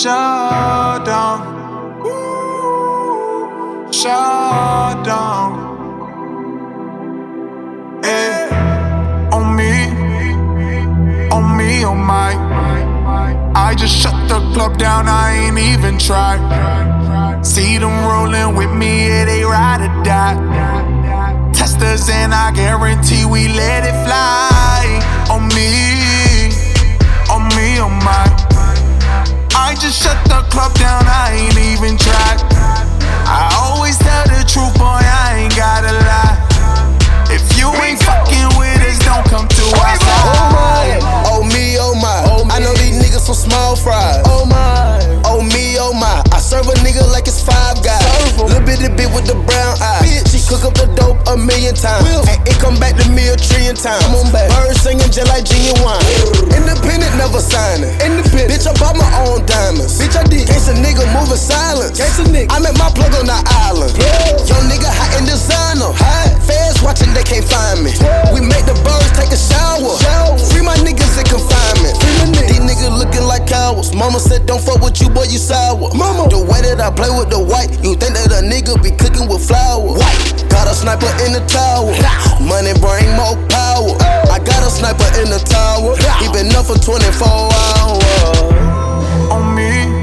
shut down. Shut down. Yeah. On me, on my. I just shut the club down, I ain't even try. See them rolling with me, yeah, they ride or die. Testers and I guarantee we let it fly. On me, on my. I just shut the club down, I ain't even tried. I always tell the truth, boy, I ain't gotta lie. If you ain't fucking with us, don't come to our side. Oh me, oh my. I know these niggas some small fries. Oh my. Oh me, oh my. I serve a nigga like it's Five Guys. Little bitty bitch with the brown eyes. She cook up the dope a million times. And it come back to me a trillion times. Birds singing just like genuine. Independent, never signing. Independent. Bitch, I bought my own diamonds. Bitch, I did. Gangsta nigga moving silence. I met my plug on the island. Young nigga hot in designer. Feds watching, they can't find me. We make the birds take a shower. Free my niggas in confinement. These niggas looking like cowards. Mama said don't fuck with you, boy, you sour. Mama, the way that I play with the white, you think that a nigga be cooking with flour. Got a sniper in the tower. Money bring more power. I got a sniper in the tower. He been up for 24 hours. On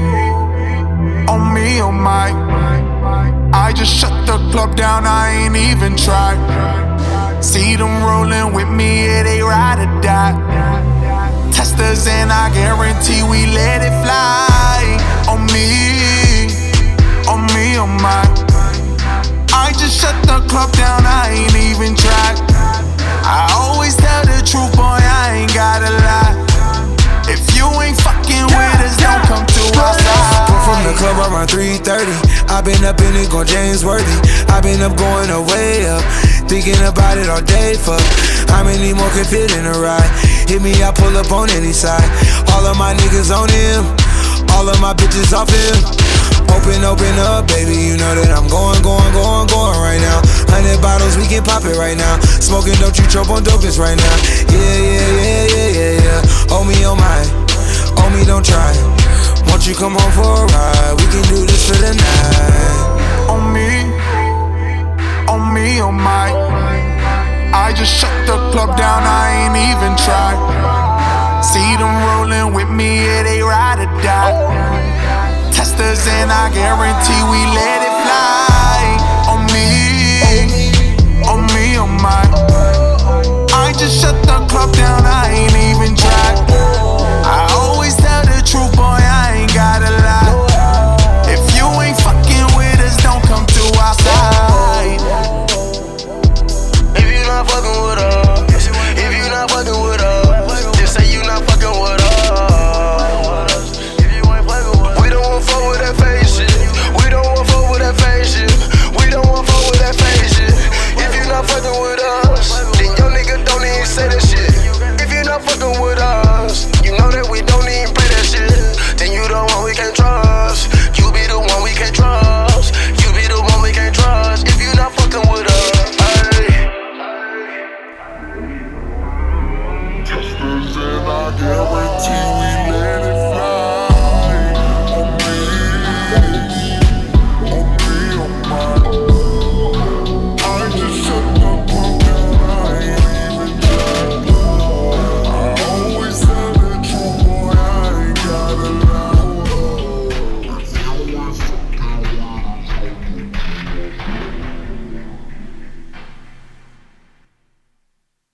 me, on my. I just shut the club down, I ain't even try. See them rolling with me, yeah, they ride or die. Testers and I guarantee we let it fly. On me, on my. I just shut the club down, I ain't even tried. I always tell the truth, boy, I ain't gotta lie. If you ain't fucking with us, don't come to our side. Come from the club around 3:30. I been up in it, going James Worthy. I been up going away up. Thinking about it all day, fuck. How many more can fit in a ride? Hit me, I pull up on any side. All of my niggas on him. All of my bitches off him. Open up, baby. You know that I'm going right now. 100 bottles, we can pop it right now. Smoking, don't you choke on dopest right now. Yeah. Oh me, oh my. Oh me, don't try. Won't you come home for a ride? We can do this for the night. On me, on my. I just shut the club down, I ain't even try. See them rolling with me, yeah, they ride or die. Testers and I guarantee we let it fly. On me, on my. I just shut the club down, I ain't even tried. I always tell the truth, boy, I ain't gotta lie. If you ain't fucking with us, don't come to our side. If you not fucking with